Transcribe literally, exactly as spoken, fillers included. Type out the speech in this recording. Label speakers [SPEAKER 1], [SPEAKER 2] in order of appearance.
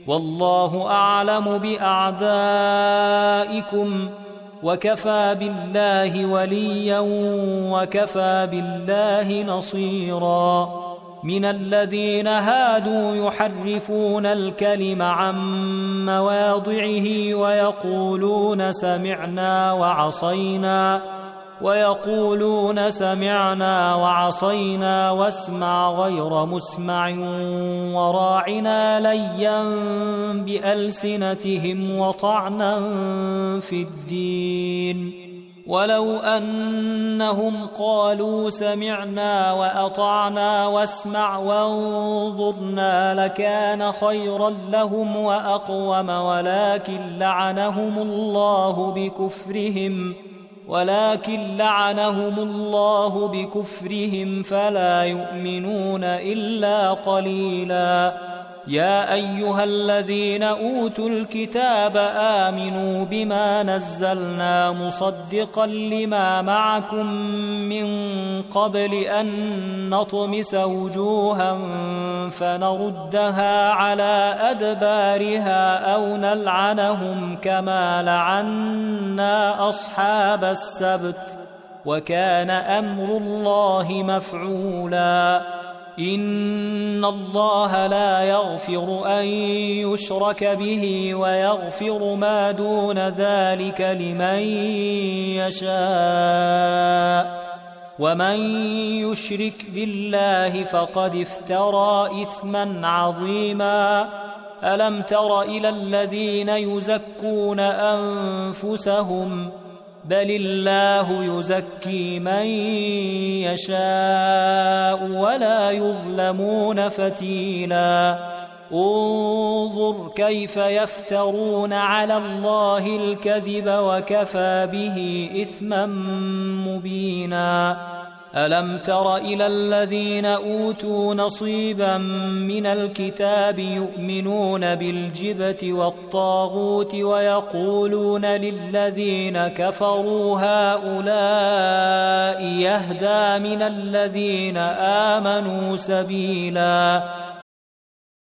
[SPEAKER 1] والله أعلم بأعدائكم وكفى بالله وليا وكفى بالله نصيرا من الذين هادوا يحرفون الكلم عن مواضعه ويقولون سمعنا وعصينا ويقولون سمعنا وعصينا واسمع غير مسمع وراعنا ليا بألسنتهم وطعنا في الدين ولو أنهم قالوا سمعنا وأطعنا واسمع وانظرنا لكان خيرا لهم وأقوم ولكن لعنهم الله بكفرهم ولكن لعنهم الله بكفرهم فلا يؤمنون إلا قليلا يا أيها الذين أوتوا الكتاب آمنوا بما نزلنا مصدقا لما معكم من قبل أن نطمس وجوها فنردها على أدبارها أو نلعنهم كما لعنا أصحاب السبت وكان أمر الله مفعولا إن الله لا يغفر أن يشرك به ويغفر ما دون ذلك لمن يشاء ومن يشرك بالله فقد افترى إثما عظيما ألم تر إلى الذين يزكون أنفسهم بل الله يزكي من يشاء ولا يظلمون فتيلا انظر كيف يفترون على الله الكذب وكفى به إثما مبينا ألم تر إلى الذين أوتوا نصيبا من الكتاب يؤمنون بالجبت والطاغوت ويقولون للذين كفروا هؤلاء يهدى من الذين آمنوا سبيلا